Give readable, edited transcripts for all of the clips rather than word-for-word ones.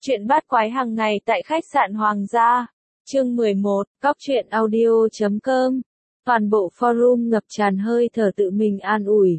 Chuyện bát quái hàng ngày tại khách sạn Hoàng gia. Chương 11, Góc truyện audio.com. Toàn bộ forum ngập tràn hơi thở tự mình an ủi.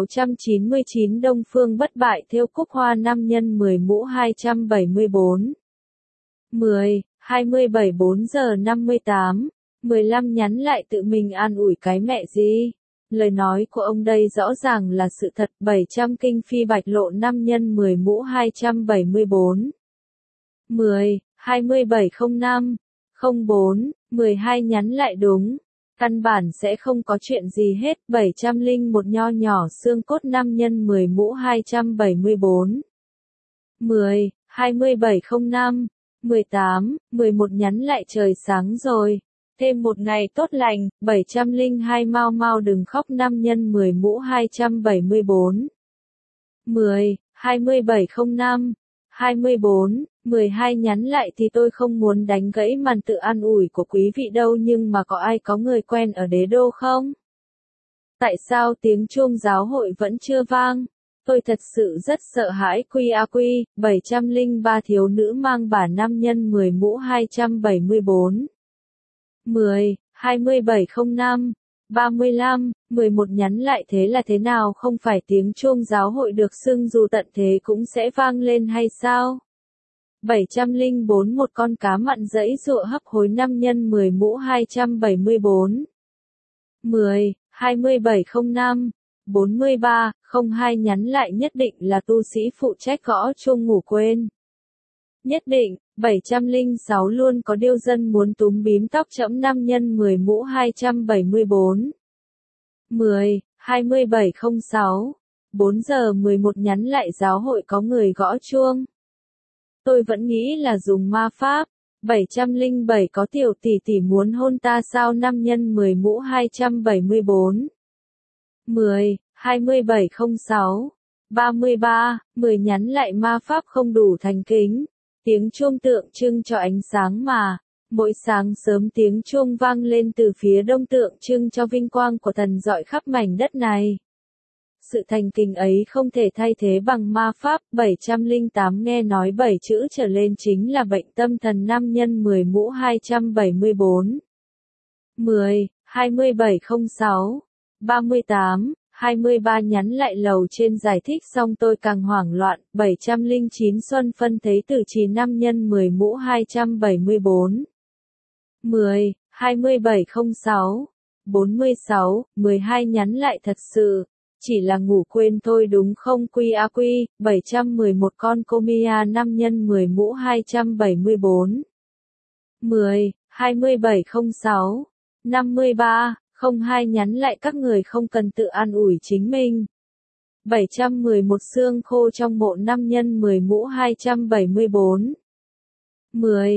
699 Đông Phương bất bại thêu cúc hoa 5 nhân 10 mũ 274. 10, 27 4 giờ 58, 15 nhắn lại tự mình an ủi cái mẹ gì. Lời nói của ông đây rõ ràng là sự thật. 700 kinh phi bạch lộ 5 nhân 10 mũ 274. 10, 2705, 04, 12 nhắn lại đúng. Căn bản sẽ không có chuyện gì hết. 701 nho nhỏ xương cốt 5 nhân 10 mũ 274. 10, 2705, 18, 11 nhắn lại trời sáng rồi. Thêm một ngày tốt lành. 702 mau mau đừng khóc 5 nhân 10 mũ 274. 10, 2705, 24, 12 nhắn lại thì tôi không muốn đánh gãy màn tự an ủi của quý vị đâu, nhưng mà có ai có người quen ở đế đô không? Tại sao tiếng chuông giáo hội vẫn chưa vang? Tôi thật sự rất sợ hãi. QAQ, 703 thiếu nữ mang bả 5 nhân 10 mũ 274. 10, 2705, 35, 11 nhắn lại thế là thế nào, không phải tiếng chuông giáo hội được xưng dù tận thế cũng sẽ vang lên hay sao? 704 một con cá mặn dẫy dụa hấp hối 5 nhân 10 mũ 274. 10, 2705, 43, 02 nhắn lại nhất định là tu sĩ phụ trách gõ chuông ngủ quên. Nhất định. 706 luôn có điêu dân muốn túm bím tóc trẫm 5 nhân 10 mũ 274. 10, 2706, 4 giờ 11 nhắn lại giáo hội có người gõ chuông. Tôi vẫn nghĩ là dùng ma pháp. 707 có tiểu tỷ tỷ muốn hôn ta sao 5 nhân 10 mũ 274. 10, 2706, 33, 10 nhắn lại ma pháp không đủ thành kính. Tiếng chuông tượng trưng cho ánh sáng mà. Mỗi sáng sớm tiếng chuông vang lên từ phía đông tượng trưng cho vinh quang của thần rọi khắp mảnh đất này. Sự thành kính ấy không thể thay thế bằng ma pháp. 708 nghe nói 7 chữ trở lên chính là bệnh tâm thần 5 nhân 10 mũ 274. 10, 2706, 38, 23 nhắn lại lầu trên giải thích xong tôi càng hoảng loạn. 709 Xuân phân thấy từ trì 5 nhân 10 mũ 274. 10, 2706, 46, 12 nhắn lại thật sự. Chỉ là ngủ quên thôi đúng không QAQ, 711 con Comia 5 nhân 10 mũ 274. 10, 2706, 53, 02 nhắn lại các người không cần tự an ủi chính mình. 711 xương khô trong mộ 5 nhân 10 mũ 274. 10,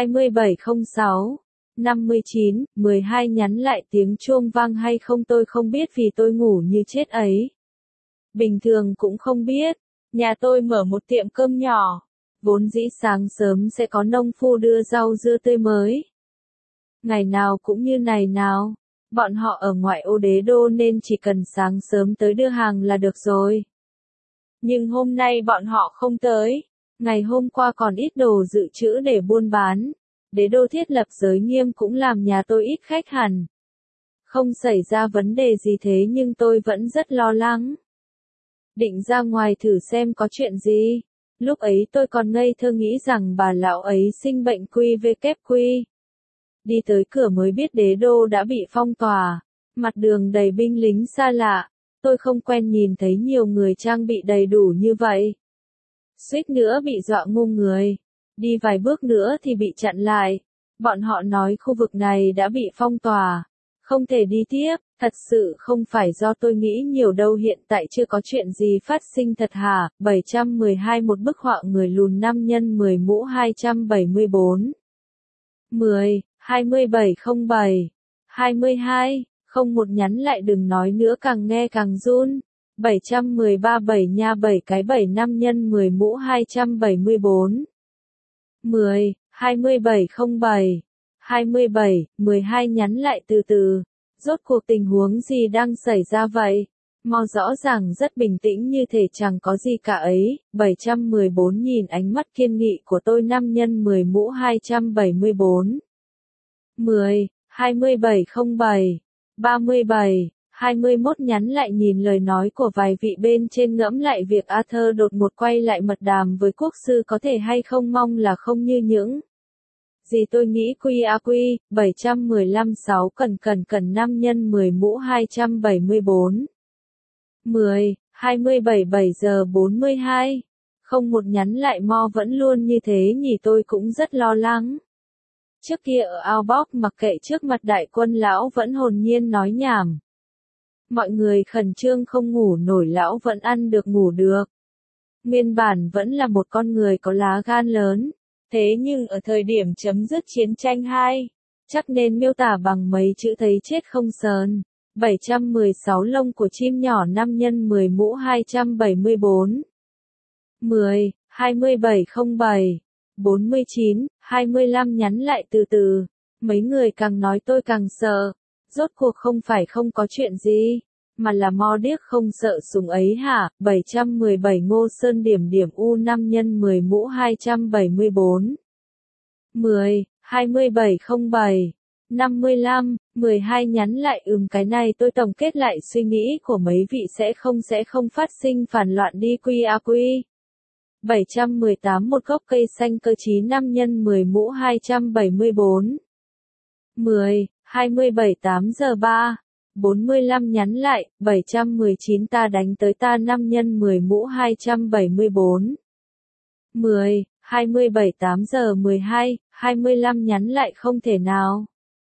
2706, 59, 12 nhắn lại tiếng chuông vang hay không tôi không biết vì tôi ngủ như chết ấy. Bình thường cũng không biết. Nhà tôi mở một tiệm cơm nhỏ. Vốn dĩ sáng sớm sẽ có nông phu đưa rau dưa tươi mới. Ngày nào cũng như này nào. Bọn họ ở ngoại ô đế đô nên chỉ cần sáng sớm tới đưa hàng là được rồi. Nhưng hôm nay bọn họ không tới. Ngày hôm qua còn ít đồ dự trữ để buôn bán. Đế đô thiết lập giới nghiêm cũng làm nhà tôi ít khách hẳn. Không xảy ra vấn đề gì thế nhưng tôi vẫn rất lo lắng. Định ra ngoài thử xem có chuyện gì. Lúc ấy tôi còn ngây thơ nghĩ rằng bà lão ấy sinh bệnh QVQ. Đi tới cửa mới biết đế đô đã bị phong tỏa. Mặt đường đầy binh lính xa lạ. Tôi không quen nhìn thấy nhiều người trang bị đầy đủ như vậy. Suýt nữa bị dọa ngu người. Đi vài bước nữa thì bị chặn lại. Bọn họ nói khu vực này đã bị phong tỏa. Không thể đi tiếp. Thật sự không phải do tôi nghĩ nhiều đâu, hiện tại chưa có chuyện gì phát sinh thật hả. 712 một bức họa người lùn 5 nhân 10 mũ 274. 10, 2707, 22, 01 nhắn lại đừng nói nữa càng nghe càng run. 713 7 nha 7 cái 7 5 nhân 10 mũ 274. 10, 2707, 27, 12 nhắn lại từ từ. Rốt cuộc tình huống gì đang xảy ra vậy? Mo rõ ràng rất bình tĩnh như thể chẳng có gì cả ấy. 714 nhìn ánh mắt kiên nghị của tôi 5 nhân 10 mũ 274. 10, 2707, 37, 21 nhắn lại nhìn lời nói của vài vị bên trên ngẫm lại việc Arthur đột ngột quay lại mật đàm với quốc sư có thể hay không, mong là không như những gì tôi nghĩ. QAQ 715-6 cần 5 nhân 10 mũ 274. 10, 27 7 giờ 42. Không một nhắn lại. Mo vẫn luôn như thế nhỉ, tôi cũng rất lo lắng. Trước kia ở Outbox mặc kệ trước mặt đại quân lão vẫn hồn nhiên nói nhảm. Mọi người khẩn trương không ngủ nổi, lão vẫn ăn được ngủ được. Nguyên bản vẫn là một con người có lá gan lớn. Thế nhưng ở thời điểm chấm dứt chiến tranh 2, chắc nên miêu tả bằng mấy chữ thấy chết không sờn. 716 lông của chim nhỏ 5 nhân 10 mũ 274. 10, 2707, 49, 25 nhắn lại từ từ. Mấy người càng nói tôi càng sợ. Rốt cuộc không phải không có chuyện gì, mà là Mo điếc không sợ súng ấy hả? 717 Ngô Sơn điểm U5 nhân 10 mũ 274. 10, 2707, 55, 12 nhắn lại cái này tôi tổng kết lại suy nghĩ của mấy vị sẽ không phát sinh phản loạn đi QAQ. 718 Một gốc cây xanh cơ chí 5 nhân 10 mũ 274. 10, 27 8 giờ 3, 45 nhắn lại. 719 ta đánh tới ta 5 nhân 10 mũ 274. 10, 27 8 giờ 12, 25 nhắn lại không thể nào.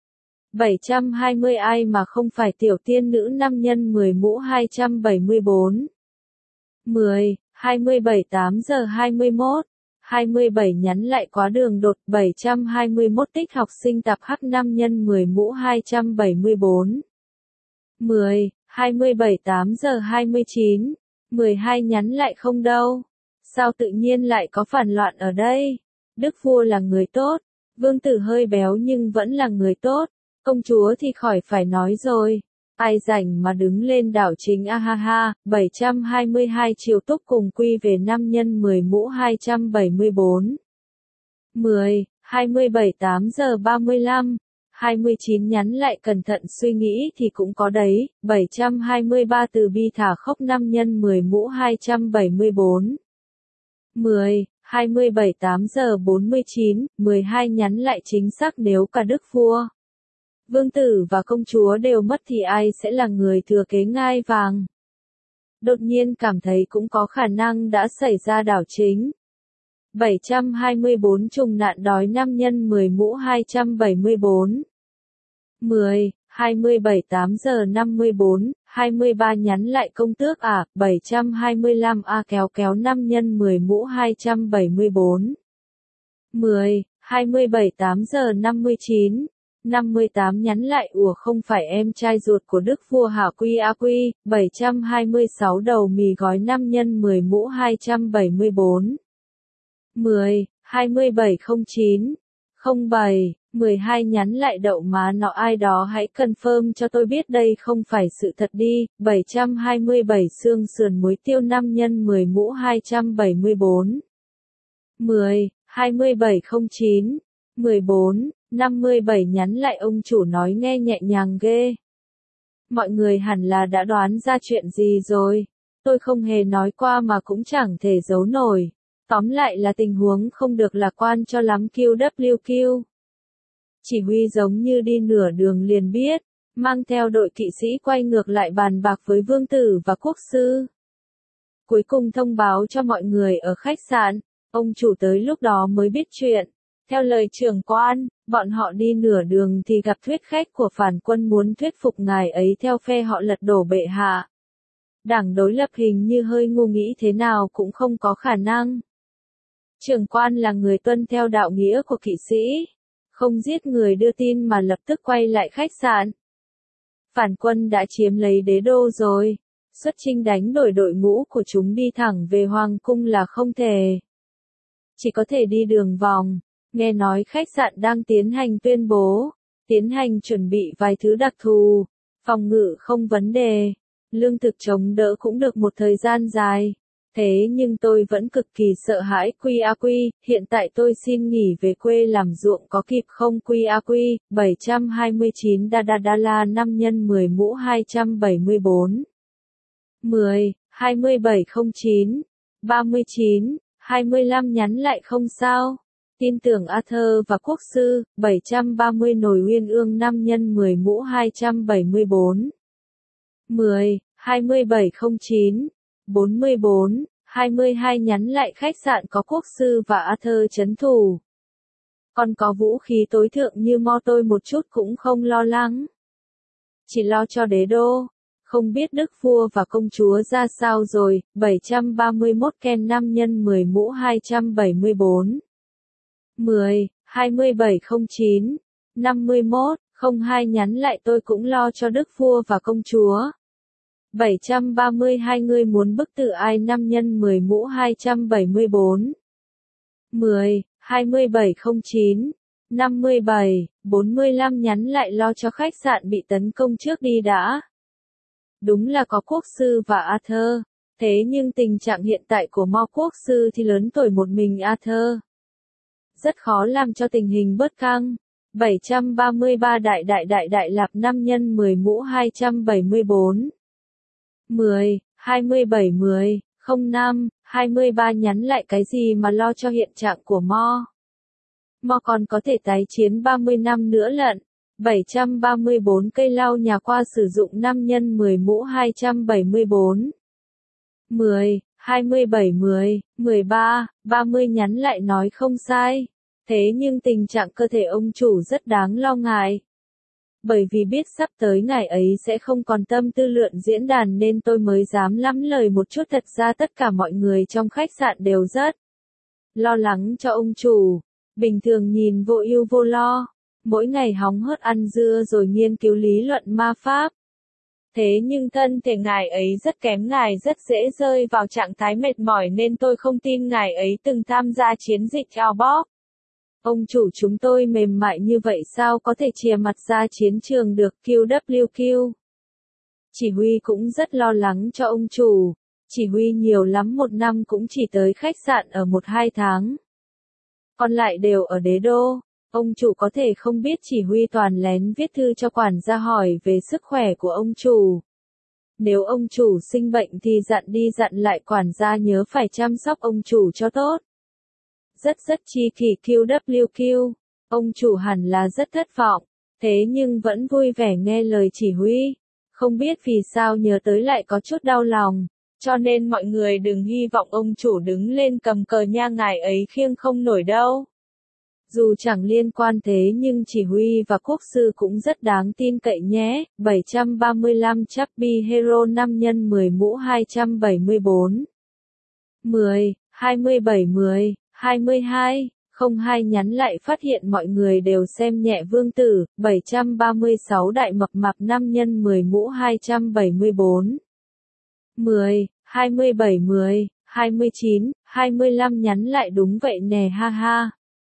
720 ai mà không phải tiểu tiên nữ 5 nhân 10 mũ 274. 10, 27 8 giờ 21, 27 nhắn lại quá đường đột. 721 tích học sinh tạp H 5 nhân 10 mũ 274. 10, 27 8 giờ 29, 12 nhắn lại không đâu. Sao tự nhiên lại có phản loạn ở đây? Đức vua là người tốt, vương tử hơi béo nhưng vẫn là người tốt, công chúa thì khỏi phải nói rồi. Ai rảnh mà đứng lên đảo chính a ha ha. 722 Triều Túc cùng quy về 5 nhân 10 mũ 274. 10, 27 8 giờ 35, 29 nhắn lại cẩn thận suy nghĩ thì cũng có đấy. 723 Từ bi thả khóc 5 nhân 10 mũ 274. 10, 27 8 giờ 49, 12 nhắn lại chính xác. Nếu cả đức vua, vương tử và công chúa đều mất thì ai sẽ là người thừa kế ngai vàng? Đột nhiên cảm thấy cũng có khả năng đã xảy ra đảo chính. 724 Trùng nạn đói 5 nhân 10 mũ 274. 10, 27 8 giờ 54, 23 nhắn lại công tước à. 725 A kéo 5 nhân 10 mũ 274. 10, 27 8 giờ 59, 58 nhắn lại ủa không phải em trai ruột của đức vua hả? QAQ 726 Đầu mì gói 5 nhân 10 mũ 274. 10, 2709, 07, 12 nhắn lại đậu má nó ai đó hãy confirm cho tôi biết đây không phải sự thật đi. 727 Xương sườn muối tiêu 5 nhân 10 mũ 274. 10, 2709, 14, 57 nhắn lại ông chủ nói nghe nhẹ nhàng ghê. Mọi người hẳn là đã đoán ra chuyện gì rồi. Tôi không hề nói qua mà cũng chẳng thể giấu nổi. Tóm lại là tình huống không được lạc quan cho lắm. QWQ. Chỉ huy giống như đi nửa đường liền biết, mang theo đội kỵ sĩ quay ngược lại bàn bạc với vương tử và quốc sư. Cuối cùng thông báo cho mọi người ở khách sạn, ông chủ tới lúc đó mới biết chuyện. Theo lời trưởng quan, bọn họ đi nửa đường thì gặp thuyết khách của phản quân muốn thuyết phục ngài ấy theo phe họ lật đổ bệ hạ. Đảng đối lập hình như hơi ngu, nghĩ thế nào cũng không có khả năng. Trưởng quan là người tuân theo đạo nghĩa của kỵ sĩ, không giết người đưa tin mà lập tức quay lại khách sạn. Phản quân đã chiếm lấy đế đô rồi, xuất chinh đánh đổi đội ngũ của chúng đi thẳng về hoàng cung là không thể. Chỉ có thể đi đường vòng. Nghe nói khách sạn đang tiến hành tuyên bố, tiến hành chuẩn bị vài thứ đặc thù, phòng ngự không vấn đề. Lương thực chống đỡ cũng được một thời gian dài. Thế nhưng tôi vẫn cực kỳ sợ hãi QAQ, hiện tại tôi xin nghỉ về quê làm ruộng có kịp không QAQ, 729 Đa 5 nhân 10 mũ 274. 10, 2709, 39, 25 nhắn lại không sao. Tin tưởng Arthur và Quốc sư, 730 nồi uyên ương 5 nhân 10 mũ 274. 10, 2709, 44, 22 nhắn lại khách sạn có Quốc sư và Arthur trấn thủ. Còn có vũ khí tối thượng như mo tôi một chút cũng không lo lắng. Chỉ lo cho đế đô. Không biết đức vua và công chúa ra sao rồi, 731 Ken 5 nhân 10 mũ 274. 10, 2709, 51, 02 nhắn lại tôi cũng lo cho đức vua và công chúa. 732 người muốn bức tử ai 5 nhân 10 mũ 274. 10, 2709, 57, 45 nhắn lại lo cho khách sạn bị tấn công trước đi đã. Đúng là có Quốc sư và Arthur. Thế nhưng tình trạng hiện tại của Mo Quốc sư thì lớn tuổi một mình Arthur. Rất khó làm cho tình hình bớt căng. 733 đại lạp 5 nhân 10 mũ 274. 10, 27 10, 05, 23 nhắn lại cái gì mà lo cho hiện trạng của Mo. Mo còn có thể tái chiến 30 năm nữa lận. 734 cây lau nhà qua sử dụng 5 nhân 10 mũ 274. 10, 27 10, 13, 30 nhắn lại nói không sai. Thế nhưng tình trạng cơ thể ông chủ rất đáng lo ngại. Bởi vì biết sắp tới ngày ấy sẽ không còn tâm tư lượn diễn đàn nên tôi mới dám lắm lời một chút, thật ra tất cả mọi người trong khách sạn đều rất lo lắng cho ông chủ. Bình thường nhìn vô ưu vô lo. Mỗi ngày hóng hớt ăn dưa rồi nghiên cứu lý luận ma pháp. Thế nhưng thân thể ngài ấy rất kém, ngài rất dễ rơi vào trạng thái mệt mỏi nên tôi không tin ngài ấy từng tham gia chiến dịch Outbox. Ông chủ chúng tôi mềm mại như vậy sao có thể chìa mặt ra chiến trường được QWQ. Chỉ huy cũng rất lo lắng cho ông chủ. Chỉ huy nhiều lắm một năm cũng chỉ tới khách sạn ở 1-2 tháng. Còn lại đều ở đế đô. Ông chủ có thể không biết chỉ huy toàn lén viết thư cho quản gia hỏi về sức khỏe của ông chủ. Nếu ông chủ sinh bệnh thì dặn đi dặn lại quản gia nhớ phải chăm sóc ông chủ cho tốt. Rất chi kỷ QWQ. Ông chủ hẳn là rất thất vọng. Thế nhưng vẫn vui vẻ nghe lời chỉ huy. Không biết vì sao nhớ tới lại có chút đau lòng. Cho nên mọi người đừng hy vọng ông chủ đứng lên cầm cờ nha, ngài ấy khiêng không nổi đâu. Dù chẳng liên quan thế nhưng chỉ huy và quốc sư cũng rất đáng tin cậy nhé. 735 Chubby Hero 5 nhân 10 mũ 274. 10, 27 10, 22, 02 nhắn lại phát hiện mọi người đều xem nhẹ vương tử. 736 đại mập mạp 5 nhân 10 mũ 274. 10, 27 10, 29, 25 nhắn lại đúng vậy nè ha ha.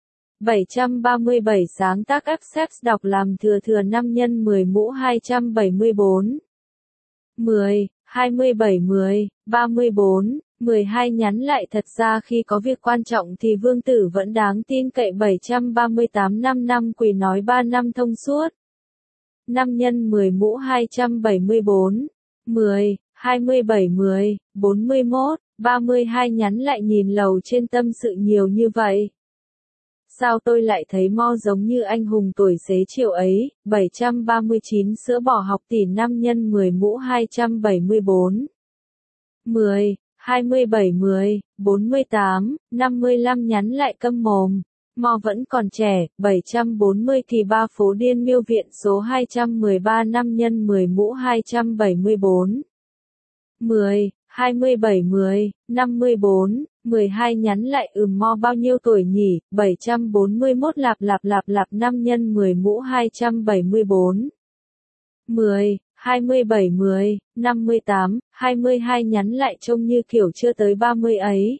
737 sáng tác Accept đọc làm thừa 5 nhân 10 mũ 274. 10, 27 10, 34, 12 nhắn lại thật ra khi có việc quan trọng thì vương tử vẫn đáng tin cậy. 738 năm quỷ nói 3 năm thông suốt. 5 nhân 10 mũ 274. 10, 27 10, 41, 32 nhắn lại nhìn lầu trên tâm sự nhiều như vậy. Sao tôi lại thấy Mo giống như anh hùng tuổi xế chiều ấy. 739 sữa bò học tỷ 5 nhân 10 mũ 274. 10, 27 10, 48, 55 nhắn lại câm mồm. Mo vẫn còn trẻ. 740 kỳ ba phố Điên Miêu viện số 213 5 nhân 10 mũ 274. 10, 27 10, 54, 12 nhắn lại Mo bao nhiêu tuổi nhỉ? 741 lạp 5 nhân 10 mũ 274. 10, 27 10, 58, 22 nhắn lại trông như kiểu chưa tới 30 ấy.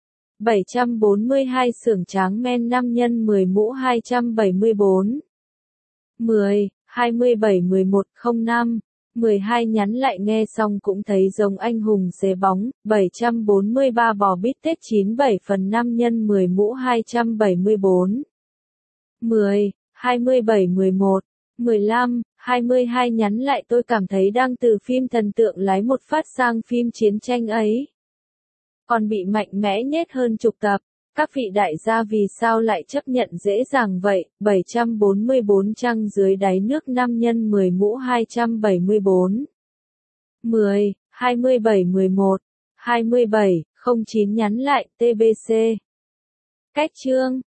742 xưởng tráng men 5 nhân 10 mũ 274. 10, 27 11 05, 12 nhắn lại nghe xong cũng thấy giống anh hùng xế bóng, 743 bò bít tết 97/5 nhân 10 mũ 274. 10, 27 11, 15, 22 nhắn lại tôi cảm thấy đang từ phim thần tượng lái một phát sang phim chiến tranh ấy. Còn bị mạnh mẽ nhét hơn chục tập. Các vị đại gia vì sao lại chấp nhận dễ dàng vậy? 744 trăng dưới đáy nước 5 nhân 10 mũ 274. 10, 27 11, 27, 09 nhắn lại, TBC. Cách chương